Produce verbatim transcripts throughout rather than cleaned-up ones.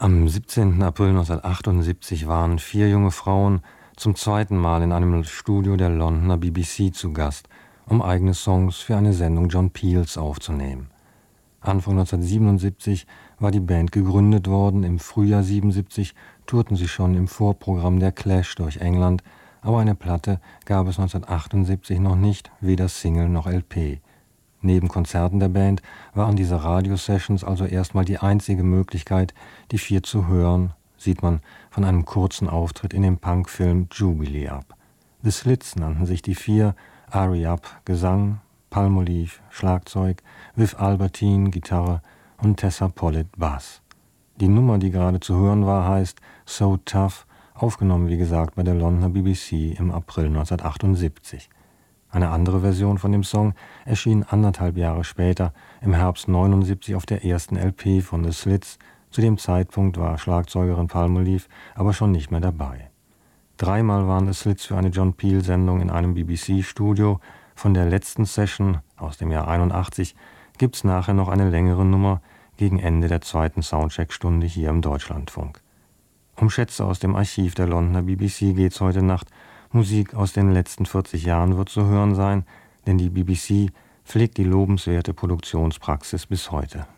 Am siebzehnten April neunzehnhundertachtundsiebzig waren vier junge Frauen zum zweiten Mal in einem Studio der Londoner B B C zu Gast, um eigene Songs für eine Sendung John Peels aufzunehmen. Anfang neunzehnhundertsiebenundsiebzig war die Band gegründet worden, im Frühjahr siebenundsiebzig tourten sie schon im Vorprogramm der Clash durch England, aber eine Platte gab es neunzehnhundertachtundsiebzig noch nicht, weder Single noch L P. Neben Konzerten der Band waren diese Radio-Sessions also erstmal die einzige Möglichkeit, die vier zu hören, sieht man von einem kurzen Auftritt in dem Punkfilm Jubilee ab. The Slits nannten sich die vier, Ari Up Gesang, Palmolive Schlagzeug, Viv Albertine Gitarre und Tessa Pollitt Bass. Die Nummer, die gerade zu hören war, heißt So Tough, aufgenommen wie gesagt bei der Londoner B B C im April neunzehnhundertachtundsiebzig. Eine andere Version von dem Song erschien anderthalb Jahre später, im Herbst neunundsiebzig auf der ersten L P von The Slits. Zu dem Zeitpunkt war Schlagzeugerin Palmolive aber schon nicht mehr dabei. Dreimal waren The Slits für eine John Peel-Sendung in einem B B C-Studio. Von der letzten Session aus dem Jahr einundachtzig gibt's nachher noch eine längere Nummer gegen Ende der zweiten Soundcheck-Stunde hier im Deutschlandfunk. Um Schätze aus dem Archiv der Londoner B B C geht's heute Nacht. Musik aus den letzten vierzig Jahren wird zu hören sein, denn die B B C pflegt die lobenswerte Produktionspraxis bis heute.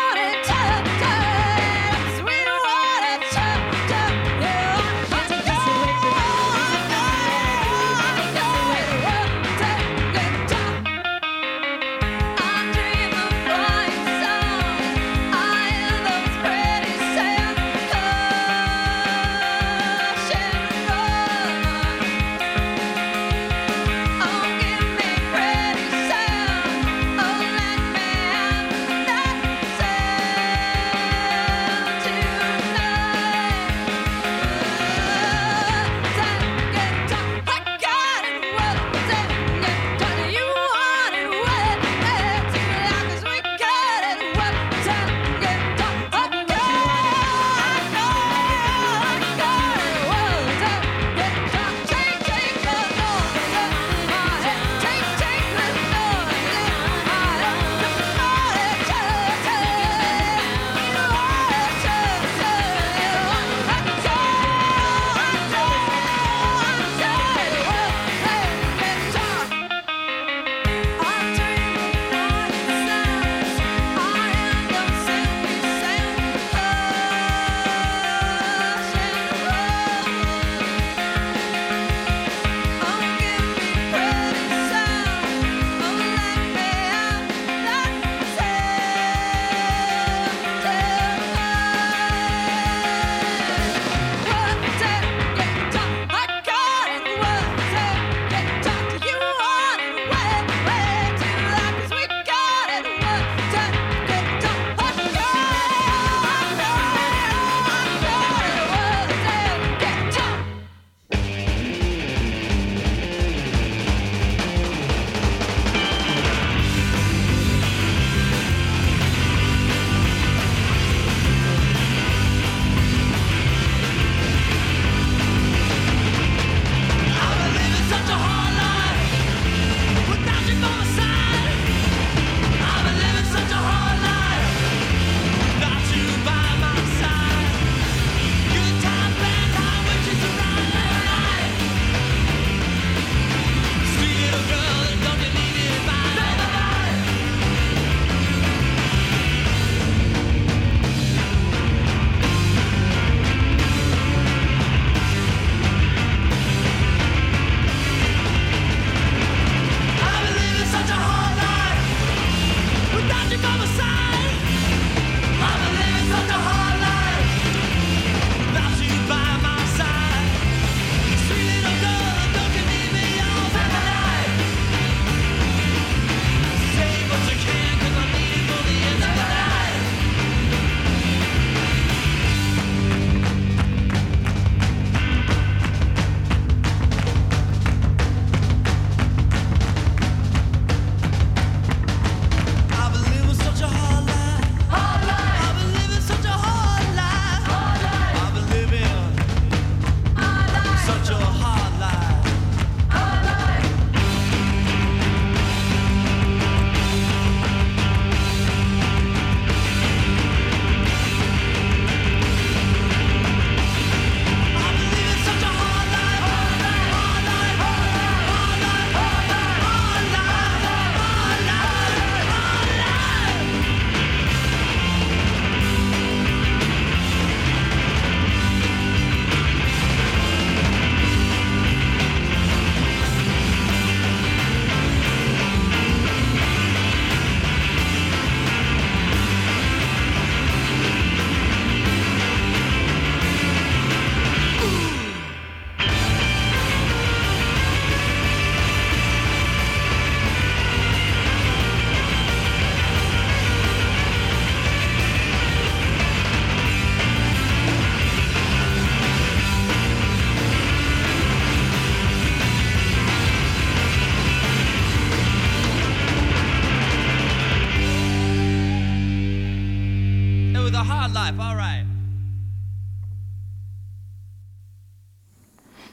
Sweet water, chop, chop, yeah.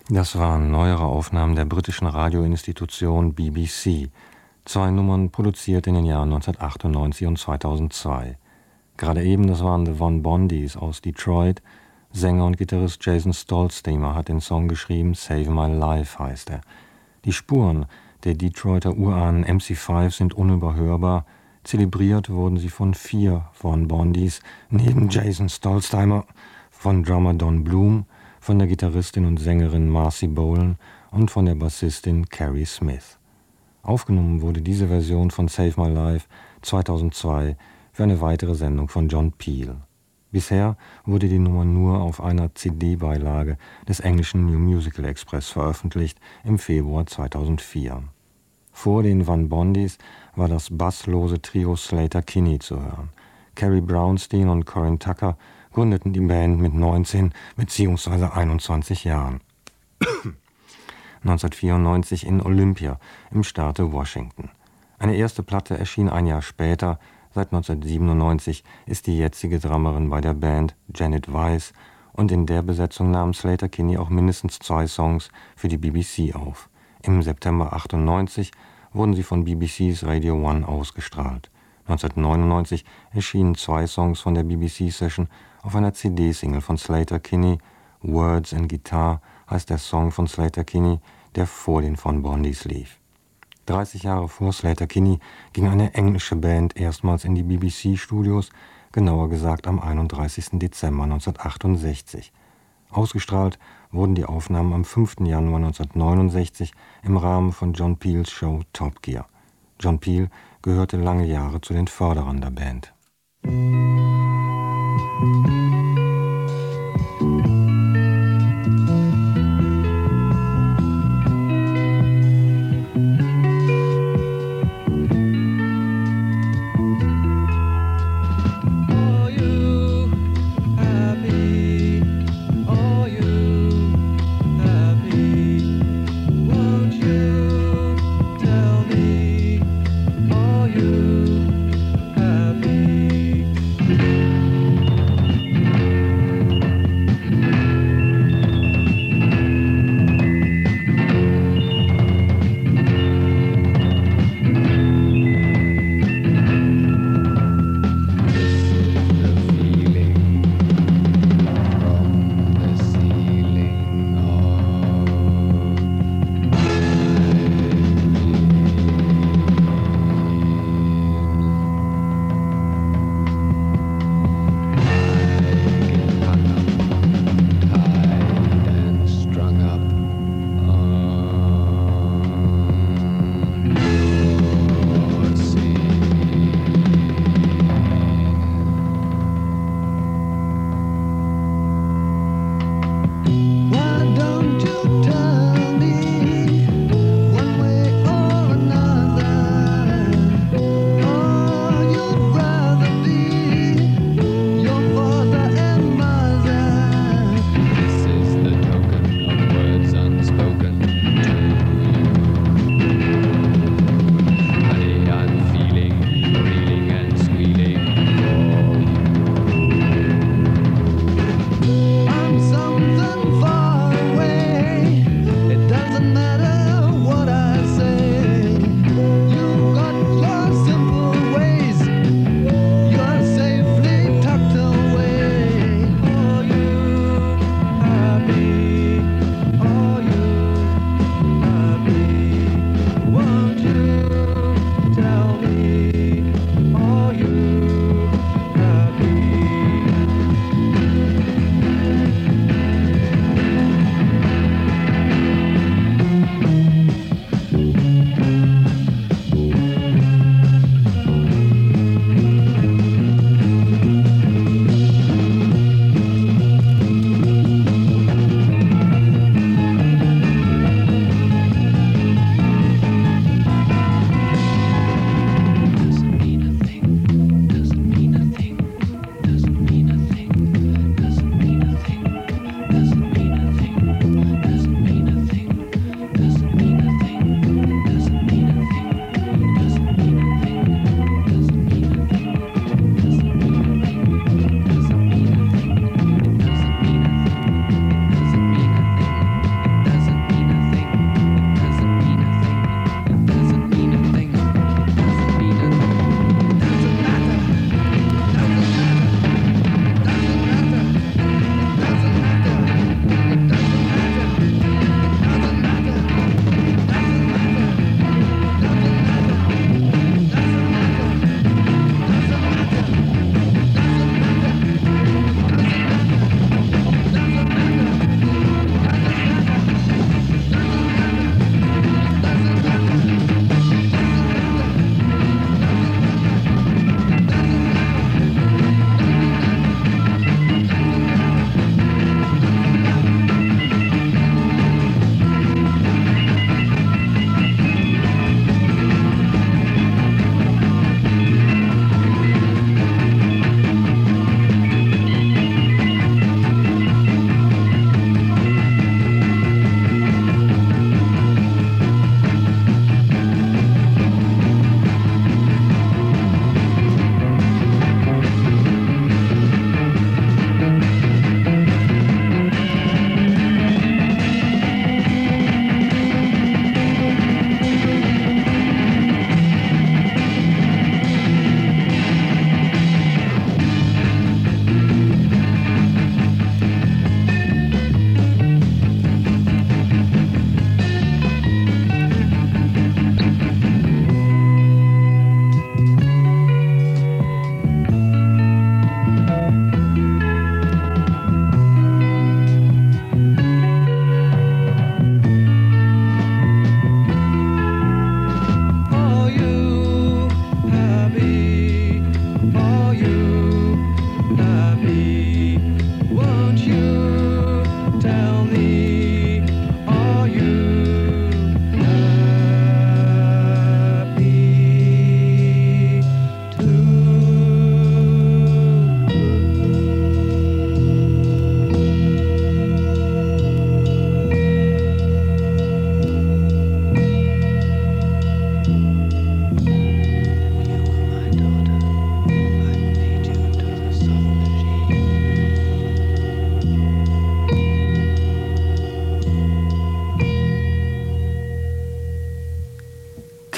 Das waren neuere Aufnahmen der britischen Radioinstitution B B C. Zwei Nummern produziert in den Jahren neunzehnhundertachtundneunzig und zweitausendzwei. Gerade eben, das waren The Von Bondys aus Detroit. Sänger und Gitarrist Jason Stolztheimer hat den Song geschrieben, Save My Life heißt er. Die Spuren der Detroiter Urahnen M C fünf sind unüberhörbar. Zelebriert wurden sie von vier Von Bondys, neben Jason Stolztheimer, von Drummer Don Bloom, von der Gitarristin und Sängerin Marcy Bolan und von der Bassistin Carrie Smith. Aufgenommen wurde diese Version von Save My Life zweitausendzwei für eine weitere Sendung von John Peel. Bisher wurde die Nummer nur auf einer C D-Beilage des englischen New Musical Express veröffentlicht im Februar zweitausendvier. Vor den Van Bondys war das basslose Trio Slater-Kinney zu hören. Carrie Brownstein und Corin Tucker gründeten die Band mit neunzehn bzw. einundzwanzig Jahren. neunzehnhundertvierundneunzig in Olympia im Staate Washington. Eine erste Platte erschien ein Jahr später. Seit neunzehnhundertsiebenundneunzig ist die jetzige Drummerin bei der Band, Janet Weiss, und in der Besetzung nahm Slater-Kinney auch mindestens zwei Songs für die B B C auf. Im September achtundneunzig wurden sie von B B C's Radio One ausgestrahlt. neunzehnhundertneunundneunzig erschienen zwei Songs von der B B C-Session auf einer C D-Single von Slater-Kinney. Words and Guitar heißt der Song von Slater-Kinney, der vor den Von Bondys lief. dreißig Jahre vor Slater-Kinney ging eine englische Band erstmals in die B B C-Studios, genauer gesagt am einunddreißigsten Dezember neunzehnhundertachtundsechzig. Ausgestrahlt wurden die Aufnahmen am fünften Januar neunzehnhundertneunundsechzig im Rahmen von John Peels Show Top Gear. John Peel gehörte lange Jahre zu den Förderern der Band. Tell me, are you happy?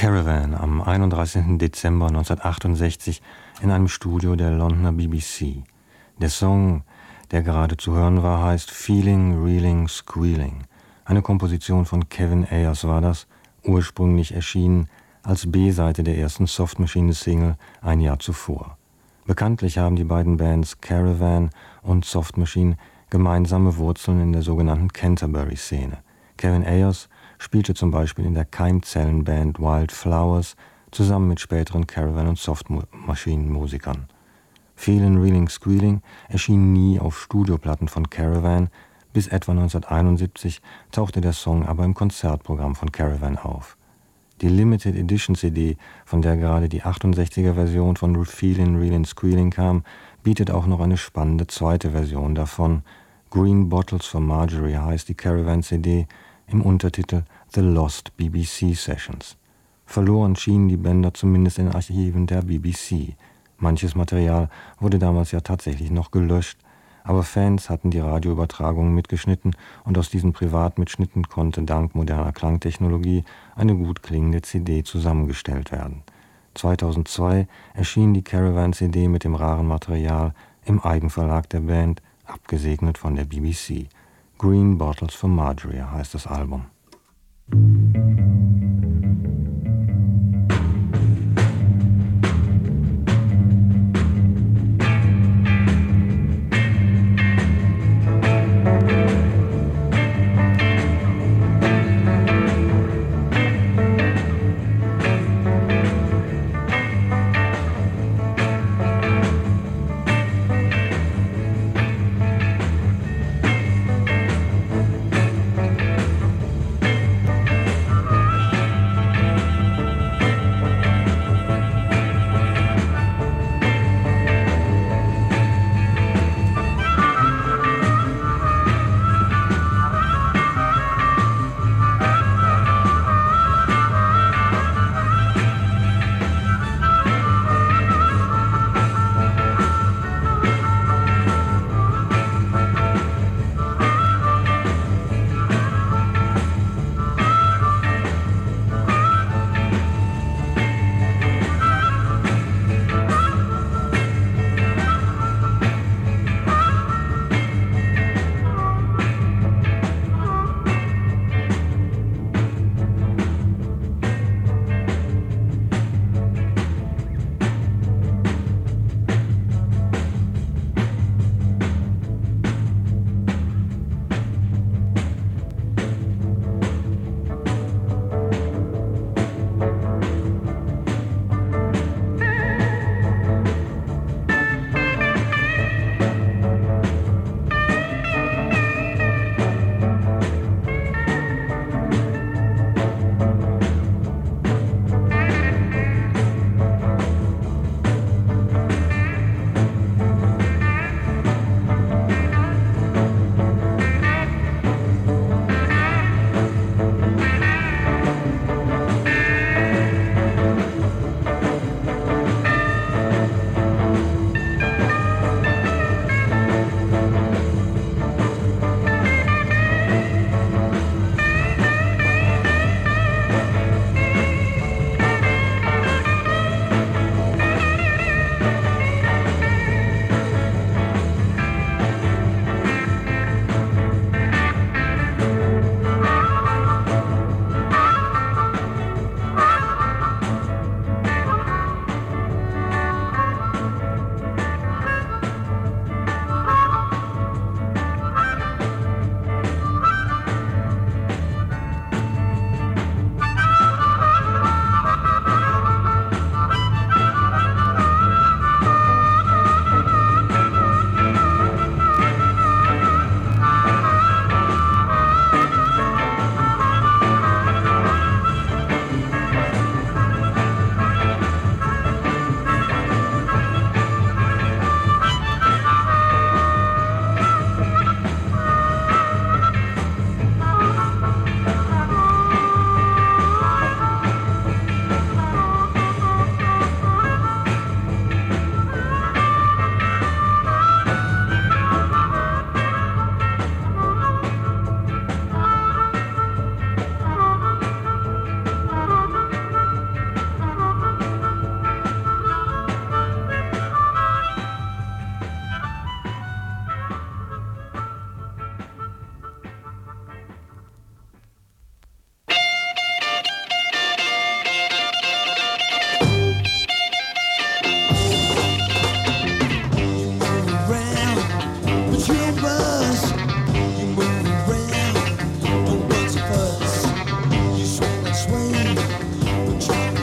Caravan am einunddreißigsten Dezember neunzehnhundertachtundsechzig in einem Studio der Londoner B B C. Der Song, der gerade zu hören war, heißt Feeling, Reeling, Squealing. Eine Komposition von Kevin Ayers war das, ursprünglich erschienen als B-Seite der ersten Soft Machine-Single ein Jahr zuvor. Bekanntlich haben die beiden Bands Caravan und Soft Machine gemeinsame Wurzeln in der sogenannten Canterbury-Szene. Kevin Ayers spielte zum Beispiel in der Keimzellenband Wild Flowers zusammen mit späteren Caravan- und Soft-Machine-Musikern. Feelin' Reeling Squealing erschien nie auf Studioplatten von Caravan, bis etwa neunzehnhunderteinundsiebzig tauchte der Song aber im Konzertprogramm von Caravan auf. Die Limited Edition C D, von der gerade die achtundsechziger Version von Feelin' Reeling Squealing kam, bietet auch noch eine spannende zweite Version davon. Green Bottles for Marjorie heißt die Caravan-C D, im Untertitel The Lost B B C Sessions. Verloren schienen die Bänder zumindest in den Archiven der B B C. Manches Material wurde damals ja tatsächlich noch gelöscht, aber Fans hatten die Radioübertragungen mitgeschnitten und aus diesen Privatmitschnitten konnte dank moderner Klangtechnologie eine gut klingende C D zusammengestellt werden. zweitausendzwei erschien die Caravan-C D mit dem raren Material im Eigenverlag der Band, abgesegnet von der B B C. Green Bottles for Marjorie heißt das Album.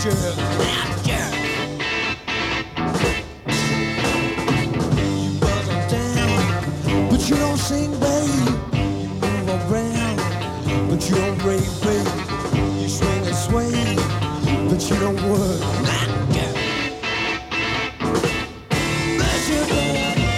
jerk, snap jerk. You buzz on down, but you don't sing, babe. You move around, but you don't rave, babe. You swing and sway, but you don't work. Snap jerk. Bless your boy.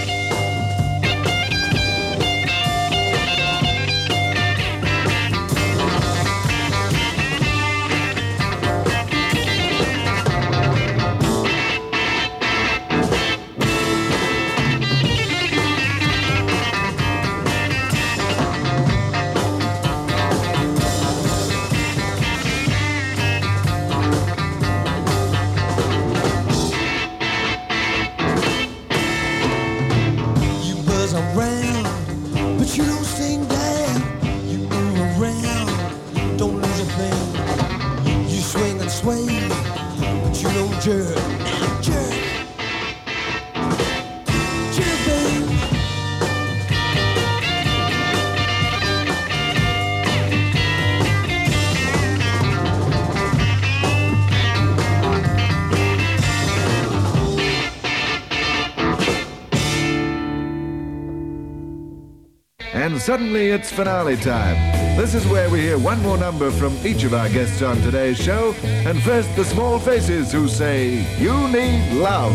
And suddenly it's finale time. This is where we hear one more number from each of our guests on today's show. And first, the Small Faces, who say, "You Need Love."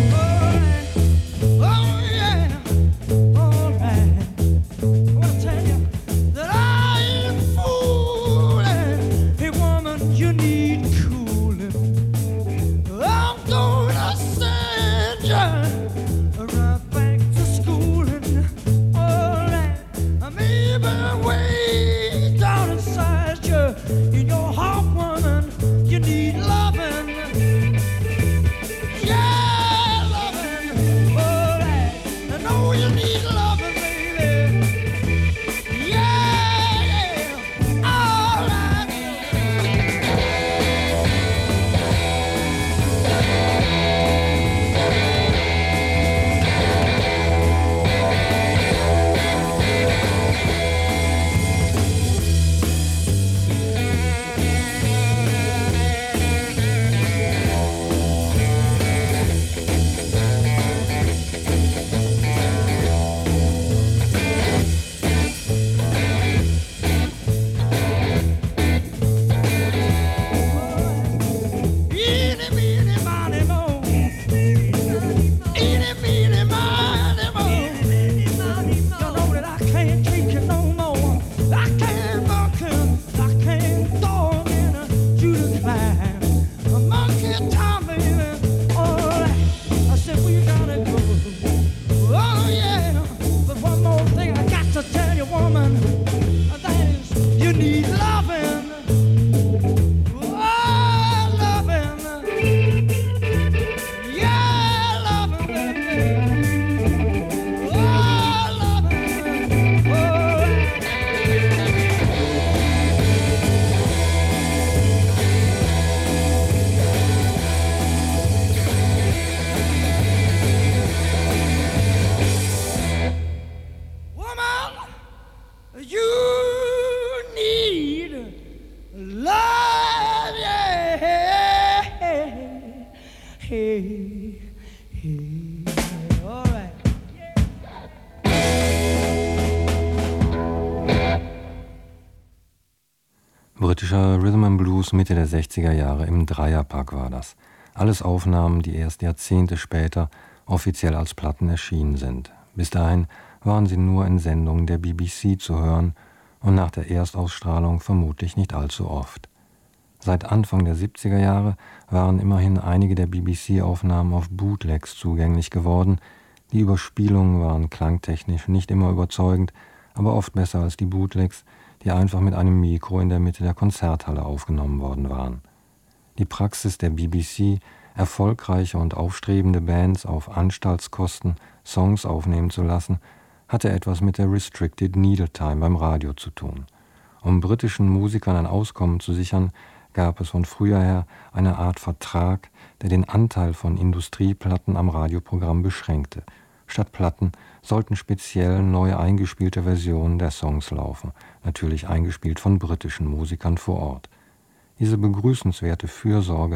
Britischer Rhythm and Blues Mitte der sechziger Jahre im Dreierpack war das. Alles Aufnahmen, die erst Jahrzehnte später offiziell als Platten erschienen sind. Bis dahin waren sie nur in Sendungen der B B C zu hören und nach der Erstausstrahlung vermutlich nicht allzu oft. Seit Anfang der siebziger Jahre waren immerhin einige der B B C-Aufnahmen auf Bootlegs zugänglich geworden. Die Überspielungen waren klangtechnisch nicht immer überzeugend, aber oft besser als die Bootlegs, die einfach mit einem Mikro in der Mitte der Konzerthalle aufgenommen worden waren. Die Praxis der B B C, erfolgreiche und aufstrebende Bands auf Anstaltskosten Songs aufnehmen zu lassen, hatte etwas mit der Restricted Needle Time beim Radio zu tun. Um britischen Musikern ein Auskommen zu sichern, gab es von früher her eine Art Vertrag, der den Anteil von Industrieplatten am Radioprogramm beschränkte. Statt Platten sollten speziell neu eingespielte Versionen der Songs laufen, natürlich eingespielt von britischen Musikern vor Ort. Diese begrüßenswerte Fürsorge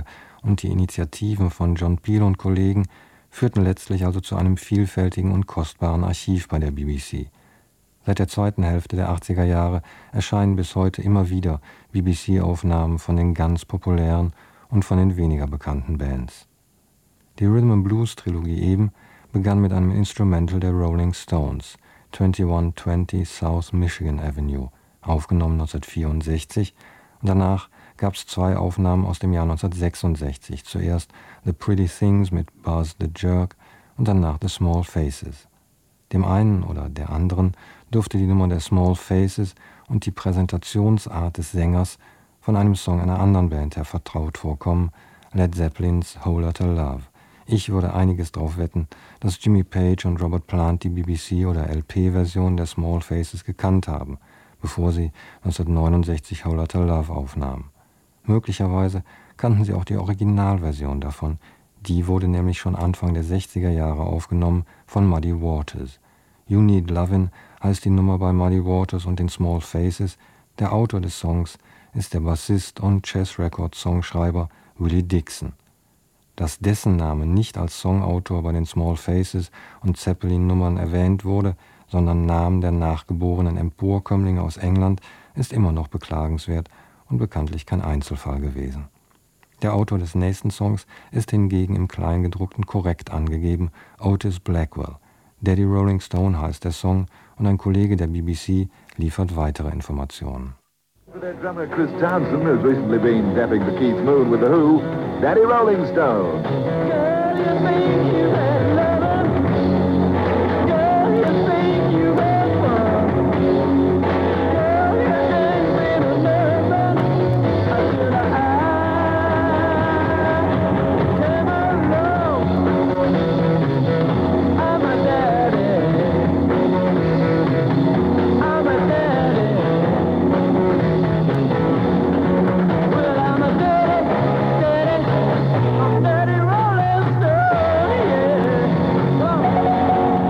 und die Initiativen von John Peel und Kollegen führten letztlich also zu einem vielfältigen und kostbaren Archiv bei der B B C. Seit der zweiten Hälfte der achtziger Jahre erscheinen bis heute immer wieder B B C-Aufnahmen von den ganz populären und von den weniger bekannten Bands. Die Rhythm and Blues Trilogie eben begann mit einem Instrumental der Rolling Stones, einundzwanzig zwanzig South Michigan Avenue, aufgenommen neunzehnhundertvierundsechzig, und danach gab es zwei Aufnahmen aus dem Jahr neunzehnhundertsechsundsechzig, zuerst The Pretty Things mit Buzz the Jerk und danach The Small Faces. Dem einen oder der anderen dürfte die Nummer der Small Faces und die Präsentationsart des Sängers von einem Song einer anderen Band her vertraut vorkommen, Led Zeppelins Whole Lotta Love. Ich würde einiges darauf wetten, dass Jimmy Page und Robert Plant die B B C- oder L P-Version der Small Faces gekannt haben, bevor sie neunzehnhundertneunundsechzig Whole Lotta Love aufnahmen. Möglicherweise kannten sie auch die Originalversion davon. Die wurde nämlich schon Anfang der sechziger Jahre aufgenommen von Muddy Waters. You Need Lovin' heißt die Nummer bei Muddy Waters und den Small Faces. Der Autor des Songs ist der Bassist und Chess-Record-Songschreiber Willie Dixon. Dass dessen Name nicht als Songautor bei den Small Faces und Zeppelin-Nummern erwähnt wurde, sondern Namen der nachgeborenen Emporkömmlinge aus England, ist immer noch beklagenswert und bekanntlich kein Einzelfall gewesen. Der Autor des nächsten Songs ist hingegen im Kleingedruckten korrekt angegeben, Otis Blackwell. Daddy Rolling Stone heißt der Song und ein Kollege der B B C liefert weitere Informationen. Their drummer Chris Townsend has recently been dapping the Keith Moon with The Who, Daddy Rolling Stone. Girl, you think you had lovin'. Girl, you think you had fun. Girl, you ain't been a lovin'. Until I came along. I'm a daddy. I'm a daddy. Well, I'm a daddy, daddy. I'm Daddy Rolling Stone, yeah. Oh.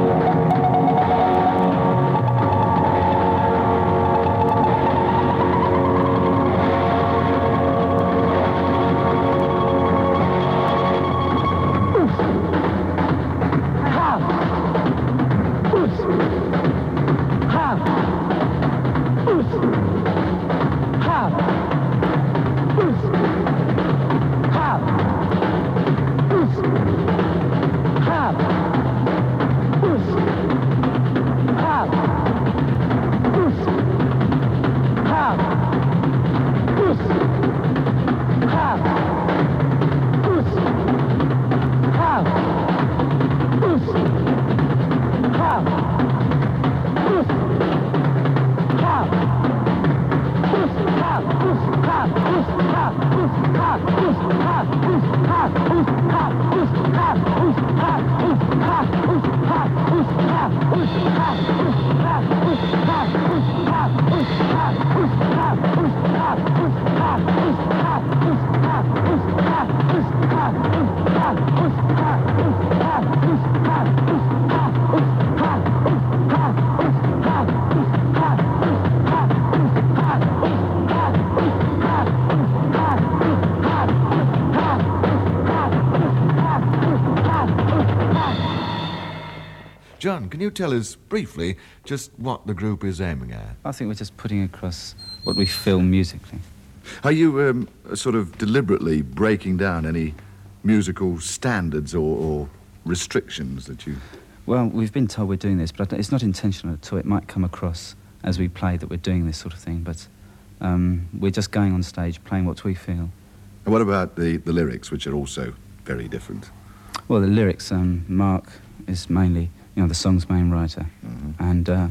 John, can you tell us briefly just what the group is aiming at? I think we're just putting across what we feel musically. Are you um, sort of deliberately breaking down any musical standards or, or restrictions that you... Well, we've been told we're doing this, but it's not intentional at all. It might come across as we play that we're doing this sort of thing, but um, we're just going on stage, playing what we feel. And what about the, the lyrics, which are also very different? Well, the lyrics, um, Mark is mainly, you know, the song's main writer, mm-hmm. and uh,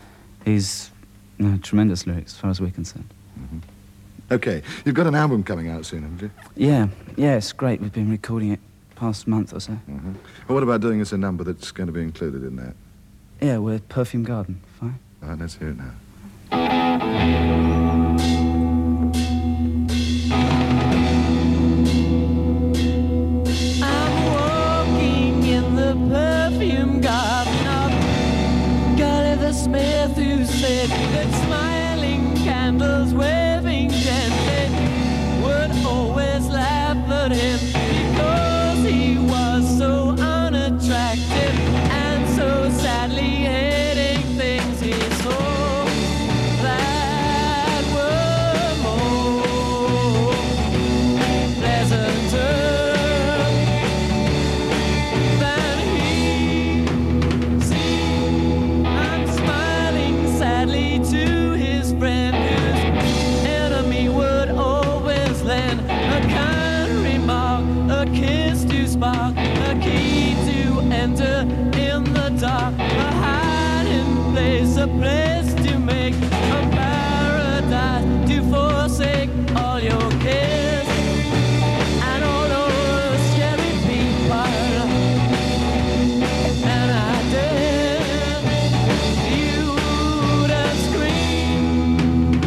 he's, you know, tremendous lyrics as far as we're concerned. Mm-hmm. Okay, you've got an album coming out soon, haven't you? Yeah, yeah, it's great. We've been recording it past month or so. Mm-hmm. Well, what about doing us a number that's going to be included in that? Yeah, we're Perfume Garden. Fine. All right, let's hear it now. I'm walking in the perfume garden of Gulliver Smith, who said that smiling candles waving gently would always laugh at him. a kiss to spark, a key to enter in the dark, a hiding place, a place to make a paradise, to forsake all your cares and all those scary people. And I dare you to scream.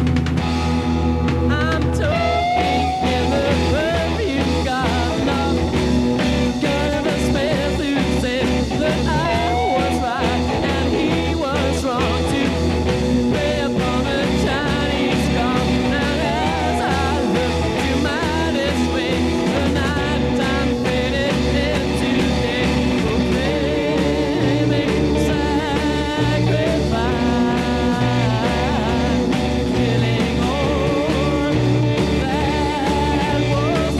I'm talking in the perfume garden, gonna the smell who said that I was right and he was wrong to play upon a Chinese gong. And as I look to my dismay, the night time faded into day, proclaiming sacrifice, killing all that was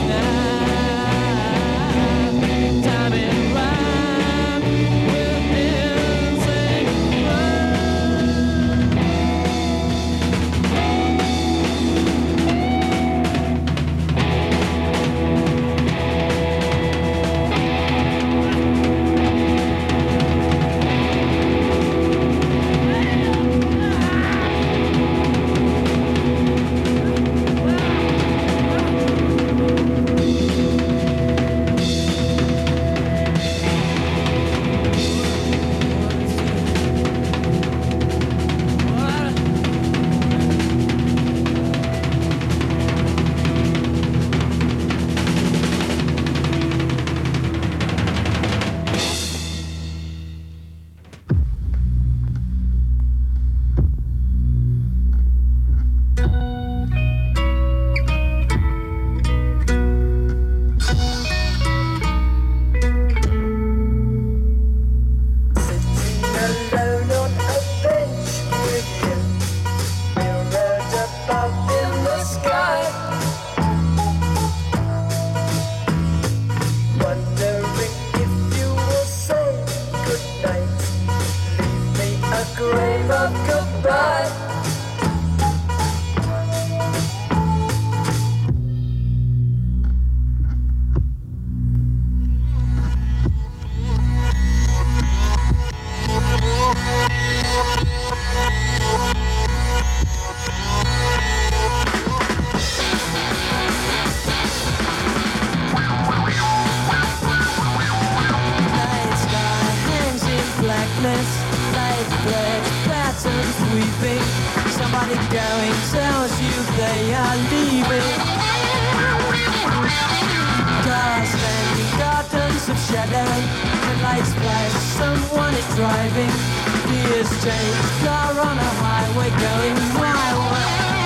nice. Time and rhyme with insane alone on a bench with you, mirrored above in the sky, wondering if you will say goodnight, leave me a grave of goodbye. Night sky hangs in blackness, light threads, patterns weaving. Somebody going tells you they are leaving. Cars standing, gardens of shadow, the lights flash, someone is driving. Gears change, car on a highway going my way.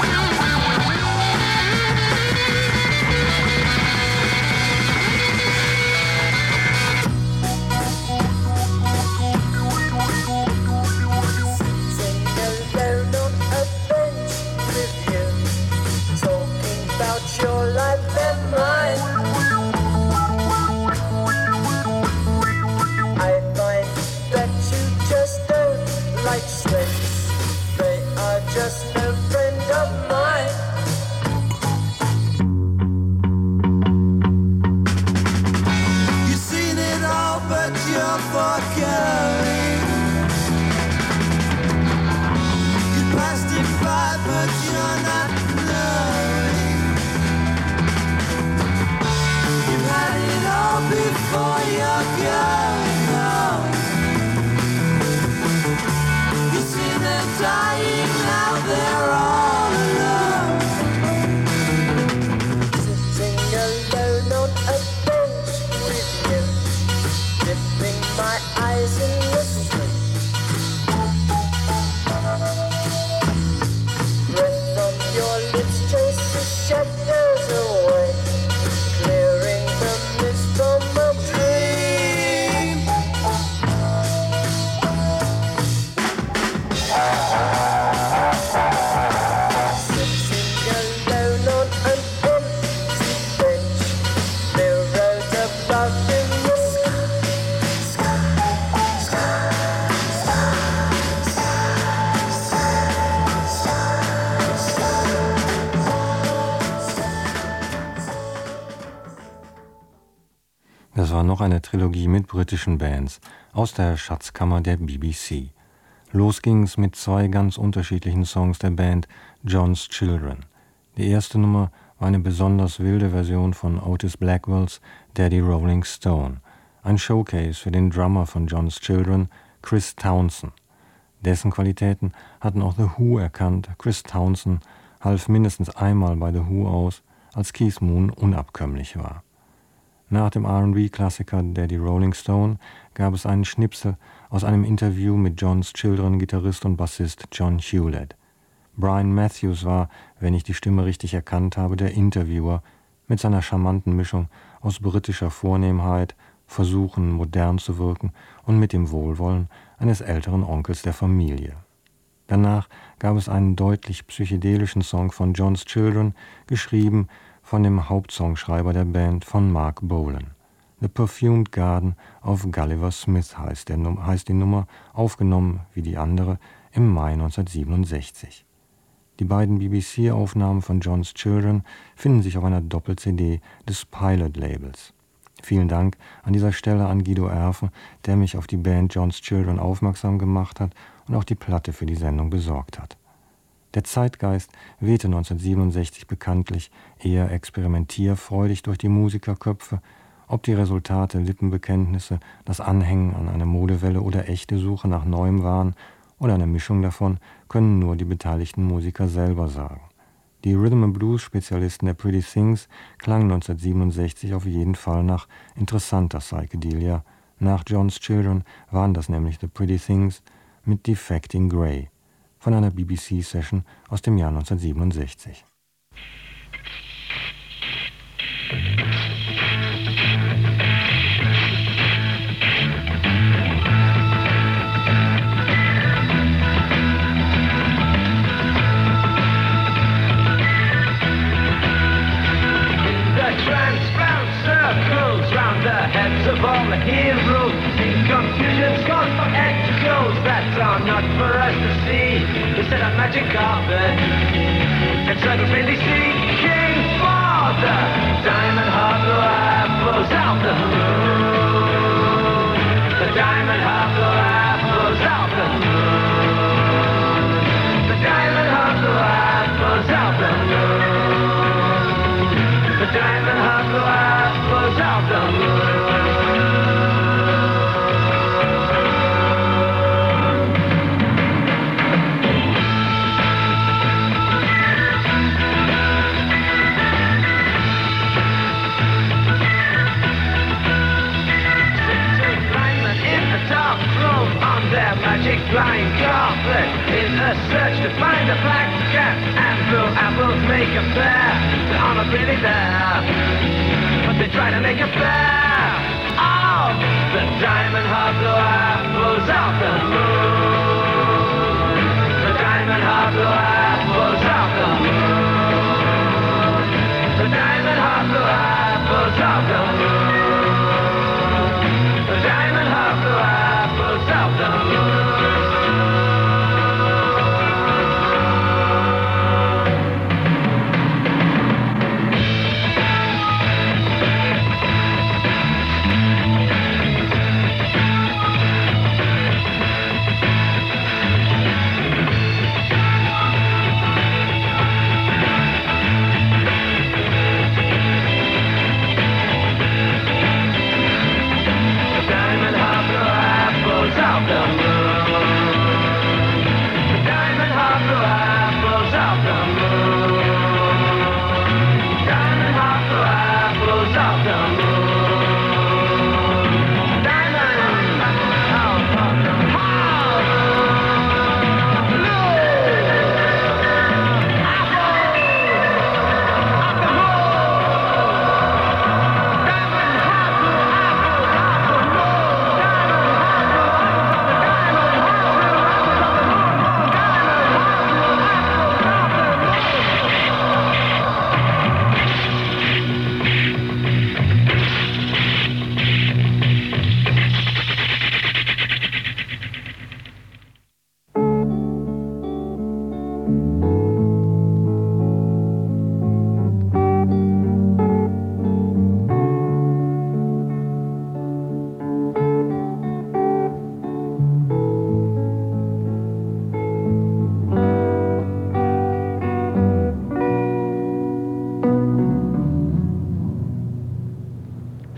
Sitting alone on a bench with you, talking about your life and mine. I find that you just don't like snakes. They are just no friend of mine. You've seen it all, but you're forgoing. You passed it by, but you're not knowing. You've had it all before you're going home. You see them dying, now they're all alone. Sitting alone on a bench with you, dipping my eyes in the street. Breath on your lips chases shadows away, clearing the mist from a dream. Das war noch eine Trilogie mit britischen Bands aus der Schatzkammer der B B C. Los ging's mit zwei ganz unterschiedlichen Songs der Band John's Children. Die erste Nummer war eine besonders wilde Version von Otis Blackwells Daddy Rolling Stone, ein Showcase für den Drummer von John's Children, Chris Townsend. Dessen Qualitäten hatten auch The Who erkannt. Chris Townsend half mindestens einmal bei The Who aus, als Keith Moon unabkömmlich war. Nach dem R and B-Klassiker Daddy Rolling Stone gab es einen Schnipsel aus einem Interview mit John's Children Gitarrist und Bassist John Hewlett. Brian Matthews war, wenn ich die Stimme richtig erkannt habe, der Interviewer mit seiner charmanten Mischung aus britischer Vornehmheit, Versuchen modern zu wirken und mit dem Wohlwollen eines älteren Onkels der Familie. Danach gab es einen deutlich psychedelischen Song von John's Children, geschrieben von dem Hauptsongschreiber der Band, von Mark Bolan. The Perfumed Garden of Gulliver Smith heißt, der, heißt die Nummer, aufgenommen wie die andere im Mai neunzehnhundertsiebenundsechzig. Die beiden B B C-Aufnahmen von John's Children finden sich auf einer Doppel-C D des Pilot-Labels. Vielen Dank an dieser Stelle an Guido Erfen, der mich auf die Band John's Children aufmerksam gemacht hat und auch die Platte für die Sendung besorgt hat. Der Zeitgeist wehte neunzehnhundertsiebenundsechzig bekanntlich eher experimentierfreudig durch die Musikerköpfe. Ob die Resultate Lippenbekenntnisse, das Anhängen an eine Modewelle oder echte Suche nach Neuem waren oder eine Mischung davon, können nur die beteiligten Musiker selber sagen. Die Rhythm-and-Blues-Spezialisten der Pretty Things klangen neunzehnhundertsiebenundsechzig auf jeden Fall nach interessanter Psychedelia. Nach John's Children waren das nämlich The Pretty Things mit Defecting Grey von einer B B C-Session aus dem Jahr neunzehnhundertsiebenundsechzig. Of all the heroes, in confusion's gone for extras that are not for us to see. Instead of magic carpet, encyclopedia seeking for the diamond heart that flows out the moon. The diamond heart that flows out the moon. The diamond heart that flows out the moon. The diamond heart that flows out the moon. Flying carpet in a search to find a black cat, and blue apples make a pair that are not really there, but they try to make a pair. Oh, the diamond heart blue apples out the moon. The diamond heart blue apples out the moon. The diamond heart blue apples out the moon. The diamond heart blue apples out the moon.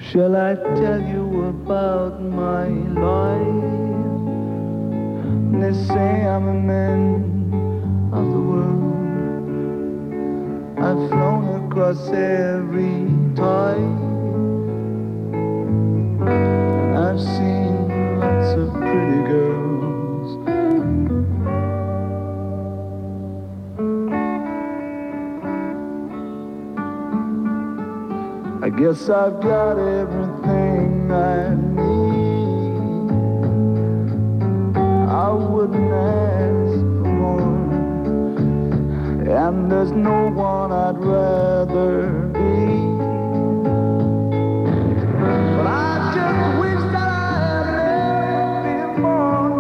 Shall I tell you about my life? They say I'm a man of the world. I've flown across every tide, and I've seen lots of pretty girls. I guess I've got everything I need. I wouldn't ask for more, and there's no one I'd rather be. But I just wish that I had never been born.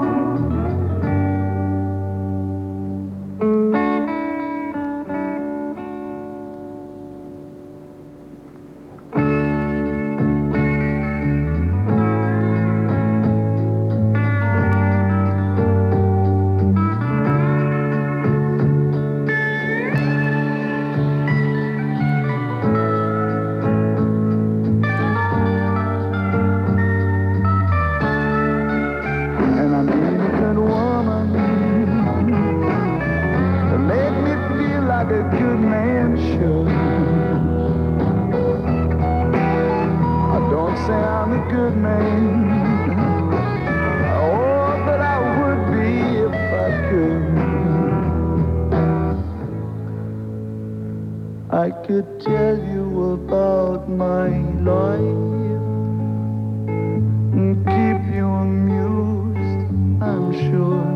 I could tell you about my life and keep you amused, I'm sure,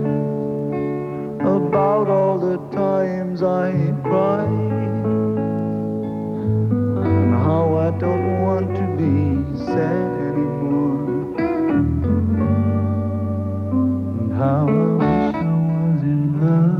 about all the times I cried and how I don't want to be sad anymore, and how I wish I was in love.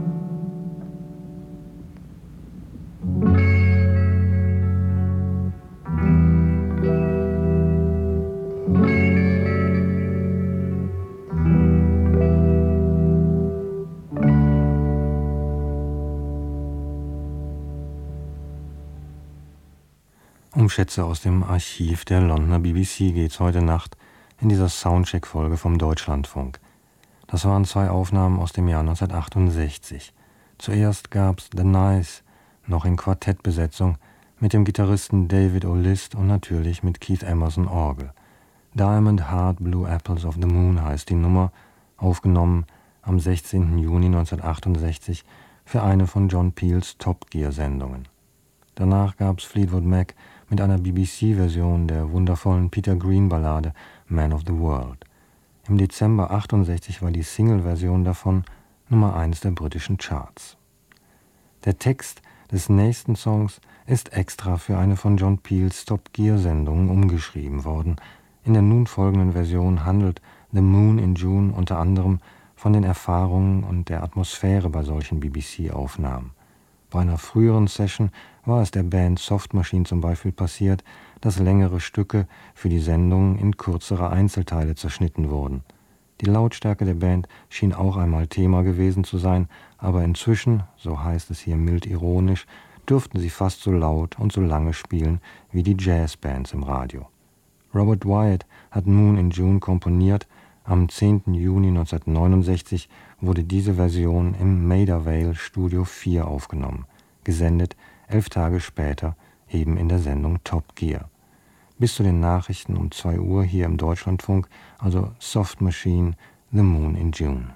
Um Schätze aus dem Archiv der Londoner B B C geht's heute Nacht in dieser Soundcheck-Folge vom Deutschlandfunk. Das waren zwei Aufnahmen aus dem Jahr neunzehnhundertachtundsechzig. Zuerst gab's The Nice, noch in Quartettbesetzung, mit dem Gitarristen David O'List und natürlich mit Keith Emerson Orgel. Diamond Heart Blue Apples of the Moon heißt die Nummer, aufgenommen am sechzehnten Juni neunzehnhundertachtundsechzig für eine von John Peels Top Gear-Sendungen. Danach gab's Fleetwood Mac mit einer B B C-Version der wundervollen Peter Green-Ballade Man of the World. Im Dezember achtundsechzig war die Single-Version davon Nummer eins der britischen Charts. Der Text des nächsten Songs ist extra für eine von John Peels Top Gear-Sendungen umgeschrieben worden. In der nun folgenden Version handelt The Moon in June unter anderem von den Erfahrungen und der Atmosphäre bei solchen B B C-Aufnahmen. Bei einer früheren Session war es der Band Soft Machine zum Beispiel passiert, dass längere Stücke für die Sendung in kürzere Einzelteile zerschnitten wurden. Die Lautstärke der Band schien auch einmal Thema gewesen zu sein, aber inzwischen, so heißt es hier mild ironisch, dürften sie fast so laut und so lange spielen wie die Jazzbands im Radio. Robert Wyatt hat Moon in June komponiert. Am zehnten Juni neunzehnhundertneunundsechzig wurde diese Version im Maida Vale Studio vier aufgenommen, gesendet elf Tage später eben in der Sendung Top Gear. Bis zu den Nachrichten um zwei Uhr hier im Deutschlandfunk, also Soft Machine, The Moon in June.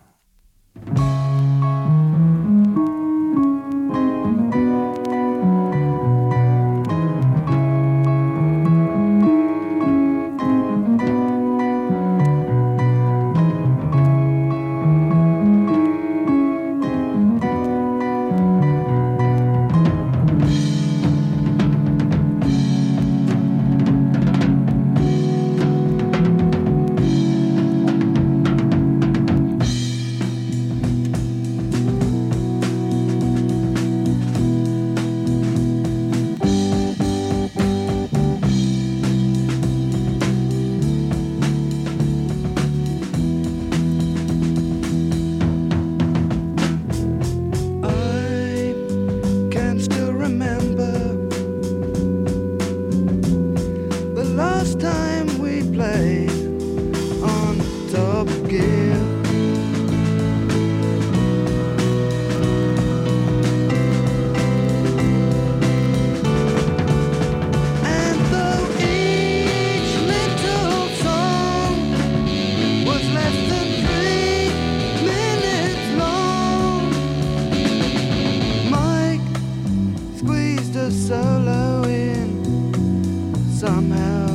somehow.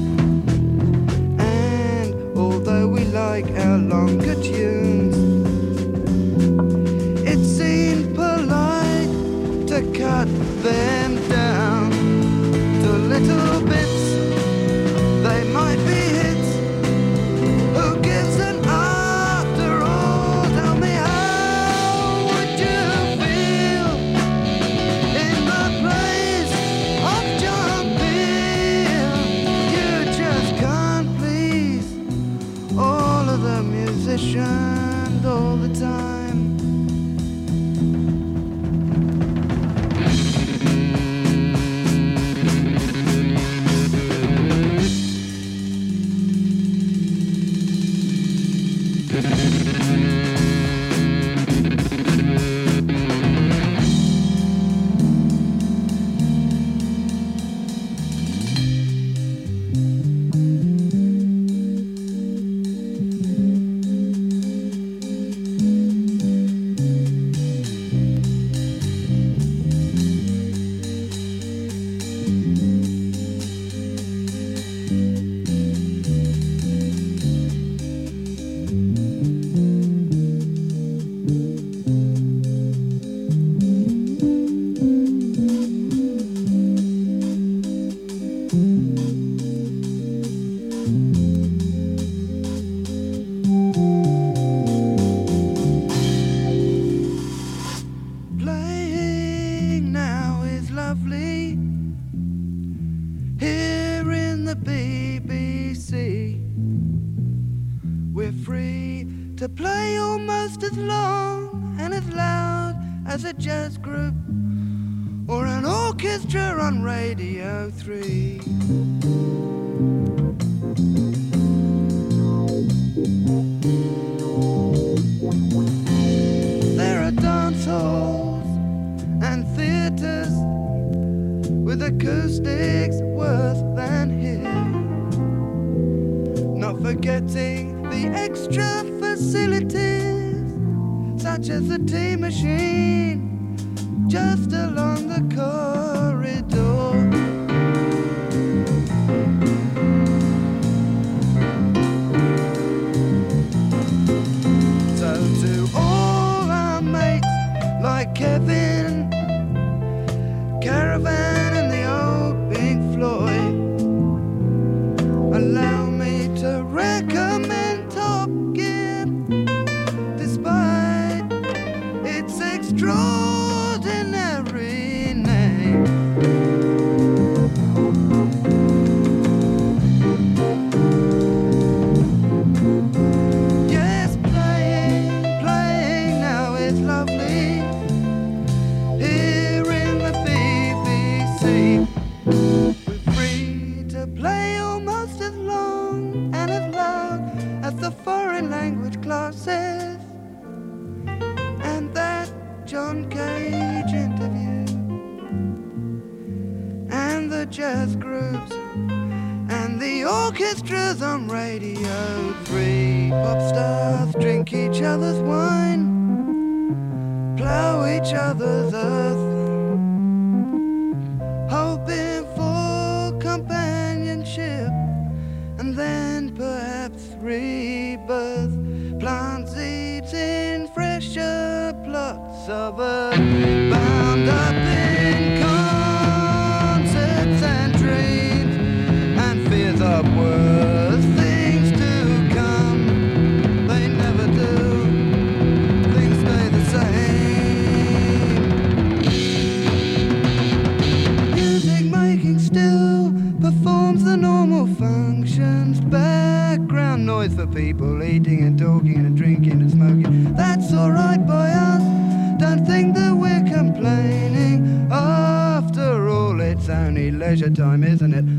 And although we like our longer tunes, it seemed polite to cut them down to little bits. They might be hits. Who gives an after all? Tell me, how would you feel in the place of John Peel? You just can't please all of the musicians all the time. To play almost as long and as loud as a jazz group or an orchestra on Radio three. There are dance halls and theatres with acoustics worse than here, not forgetting the extra facilities, such as the tea machine just along the corridor. So to all our mates like Kevin, Caravan and the old Pink Floyd, allow me to recommend Top Gear, despite its extraordinary name. Yes, playing, playing now is lovely here in the B B C. We're free to play almost as long and as loud as the foreign language classes and that John Cage interview and the jazz groups and the orchestras on Radio three. Pop stars drink each other's wine, plough each other's earth, hoping for companionship and then perhaps rebirth. Plant seeds in fresher plots of earth, bound up in concerts and dreams and fears of worse things to come. They never do, things stay the same. Music making still performs the normal functions. Background noise for people eating and talking and drinking and smoking. That's alright by us, don't think that we're complaining. After all, it's only leisure time, isn't it?